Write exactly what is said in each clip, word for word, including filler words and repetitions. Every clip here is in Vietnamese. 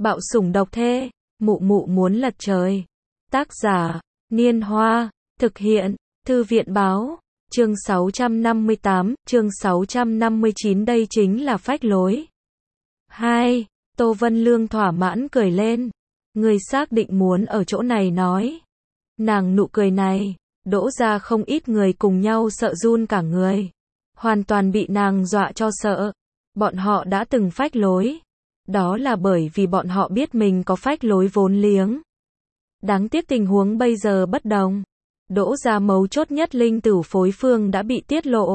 Bạo sủng độc thê, mụ mụ muốn lật trời. Tác giả, Niên Hoa, thực hiện, Thư viện báo, chương sáu trăm năm mươi tám, chương sáu trăm năm mươi chín đây chính là phách lối. hai. Tô Vân Lương thỏa mãn cười lên. Người xác định muốn ở chỗ này nói. Nàng nụ cười này, đỗ ra không ít người cùng nhau sợ run cả người. Hoàn toàn bị nàng dọa cho sợ. Bọn họ đã từng phách lối. Đó là bởi vì bọn họ biết mình có phách lối vốn liếng. Đáng tiếc tình huống bây giờ bất đồng. Đỗ ra mấu chốt nhất linh tửu phối phương đã bị tiết lộ.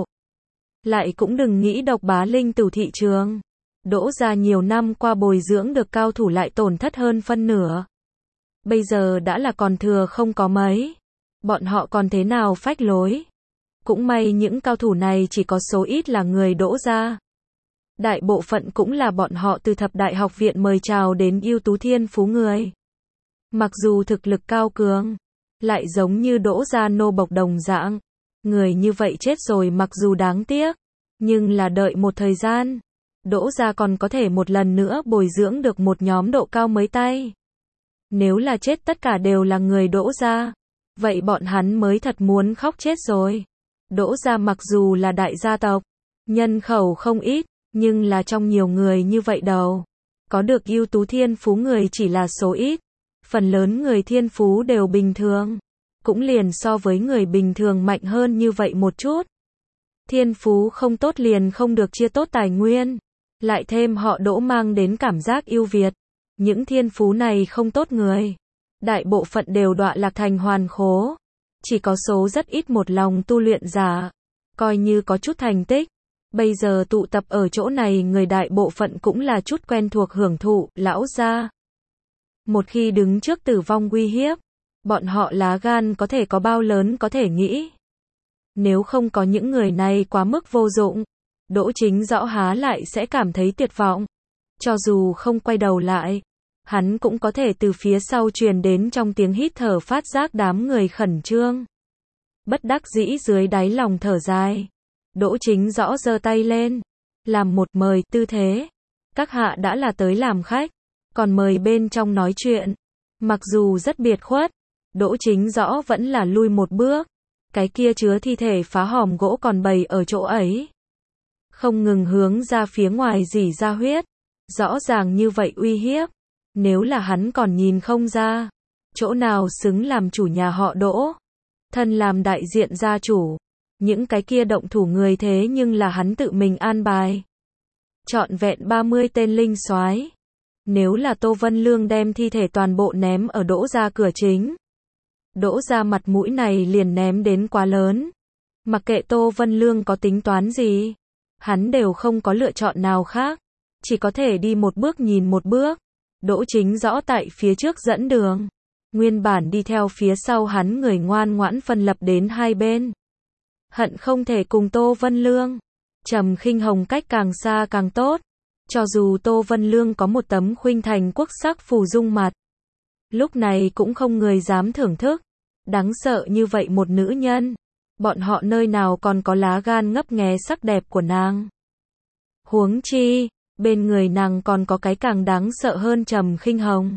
Lại cũng đừng nghĩ độc bá linh tửu thị trường. Đỗ ra nhiều năm qua bồi dưỡng được cao thủ lại tổn thất hơn phân nửa. Bây giờ đã là còn thừa không có mấy. Bọn họ còn thế nào phách lối. Cũng may những cao thủ này chỉ có số ít là người đỗ ra. Đại bộ phận cũng là bọn họ từ thập đại học viện mời chào đến ưu tú thiên phú người. Mặc dù thực lực cao cường, lại giống như đỗ ra nô bộc đồng dạng. Người như vậy chết rồi mặc dù đáng tiếc, nhưng là đợi một thời gian. Đỗ ra còn có thể một lần nữa bồi dưỡng được một nhóm độ cao mới tay. Nếu là chết tất cả đều là người đỗ ra, vậy bọn hắn mới thật muốn khóc chết rồi. Đỗ ra mặc dù là đại gia tộc, nhân khẩu không ít, nhưng là trong nhiều người như vậy đâu. Có được ưu tú thiên phú người chỉ là số ít. Phần lớn người thiên phú đều bình thường. Cũng liền so với người bình thường mạnh hơn như vậy một chút. Thiên phú không tốt liền không được chia tốt tài nguyên. Lại thêm họ đỗ mang đến cảm giác ưu việt. Những thiên phú này không tốt người. Đại bộ phận đều đọa lạc thành hoàn khố. Chỉ có số rất ít một lòng tu luyện giả. Coi như có chút thành tích. Bây giờ tụ tập ở chỗ này người đại bộ phận cũng là chút quen thuộc hưởng thụ, lão gia. Một khi đứng trước tử vong uy hiếp, bọn họ lá gan có thể có bao lớn có thể nghĩ. Nếu không có những người này quá mức vô dụng, Đỗ Chính Rõ há lại sẽ cảm thấy tuyệt vọng. Cho dù không quay đầu lại, hắn cũng có thể từ phía sau truyền đến trong tiếng hít thở phát giác đám người khẩn trương. Bất đắc dĩ dưới đáy lòng thở dài. Đỗ Chính Rõ giơ tay lên, làm một mời tư thế. Các hạ đã là tới làm khách, còn mời bên trong nói chuyện. Mặc dù rất biệt khuất, Đỗ Chính Rõ vẫn là lui một bước. Cái kia chứa thi thể phá hòm gỗ còn bày ở chỗ ấy. Không ngừng hướng ra phía ngoài rỉ ra huyết. Rõ ràng như vậy uy hiếp. Nếu là hắn còn nhìn không ra, chỗ nào xứng làm chủ nhà họ Đỗ. Thân làm đại diện gia chủ. Những cái kia động thủ người thế nhưng là hắn tự mình an bài. Trọn vẹn ba mươi tên linh soái. Nếu là Tô Vân Lương đem thi thể toàn bộ ném ở Đỗ ra cửa chính. Đỗ ra mặt mũi này liền ném đến quá lớn. Mặc kệ Tô Vân Lương có tính toán gì, hắn đều không có lựa chọn nào khác. Chỉ có thể đi một bước nhìn một bước. Đỗ Chính Rõ tại phía trước dẫn đường. Nguyên bản đi theo phía sau hắn người ngoan ngoãn phân lập đến hai bên. Hận không thể cùng Tô Vân Lương. Trầm Khinh Hồng cách càng xa càng tốt. Cho dù Tô Vân Lương có một tấm khuynh thành quốc sắc phù dung mặt. Lúc này cũng không người dám thưởng thức. Đáng sợ như vậy một nữ nhân. Bọn họ nơi nào còn có lá gan ngấp nghé sắc đẹp của nàng. Huống chi, bên người nàng còn có cái càng đáng sợ hơn Trầm Khinh Hồng.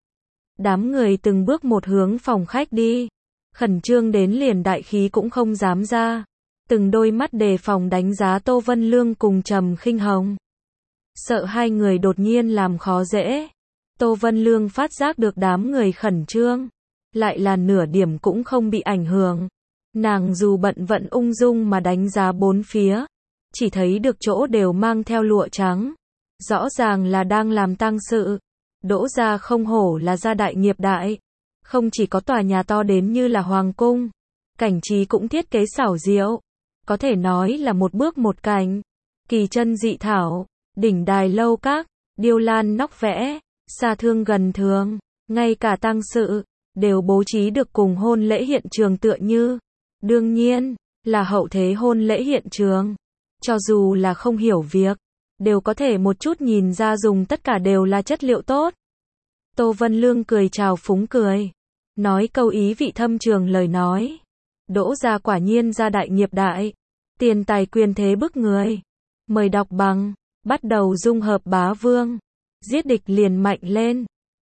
Đám người từng bước một hướng phòng khách đi. Khẩn trương đến liền đại khí cũng không dám ra. Từng đôi mắt đề phòng đánh giá Tô Vân Lương cùng Trầm Khinh Hồng. Sợ hai người đột nhiên làm khó dễ. Tô Vân Lương phát giác được đám người khẩn trương. Lại là nửa điểm cũng không bị ảnh hưởng. Nàng dù bận vận ung dung mà đánh giá bốn phía. Chỉ thấy được chỗ đều mang theo lụa trắng. Rõ ràng là đang làm tang sự. Đỗ ra không hổ là gia đại nghiệp đại. Không chỉ có tòa nhà to đến như là hoàng cung. Cảnh trí cũng thiết kế xảo diệu. Có thể nói là một bước một cảnh. Kỳ chân dị thảo, đỉnh đài lâu các, điêu lan nóc vẽ, xa thương gần thường. Ngay cả tang sự, đều bố trí được cùng hôn lễ hiện trường tựa như. Đương nhiên, là hậu thế hôn lễ hiện trường. Cho dù là không hiểu việc, đều có thể một chút nhìn ra dùng tất cả đều là chất liệu tốt. Tô Vân Lương cười chào phúng cười. Nói câu ý vị thâm trường lời nói. Đỗ ra quả nhiên gia đại nghiệp đại. Tiền tài quyền thế bức người. Mời đọc bằng. Bắt đầu dung hợp bá vương. Giết địch liền mạnh lên.